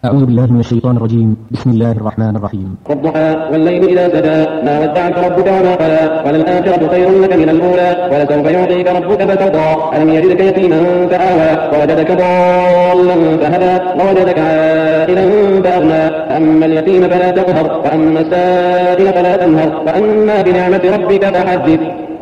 أعوذ بالله من الشيطان الرجيم. بسم الله الرحمن الرحيم. والضحى والليل إذا سجى ما ودعك ربك وما قلى وللآخرة خير لك من الأولى ولسوف يعطيك ربك فترضى ألم يجدك يتيما فآوى ووجدك ضالا فهدى ووجدك عائلا فأغنى فأما اليتيم فلا تقهر وأما السائل فلا تنهر وأما بنعمة ربك فحدث.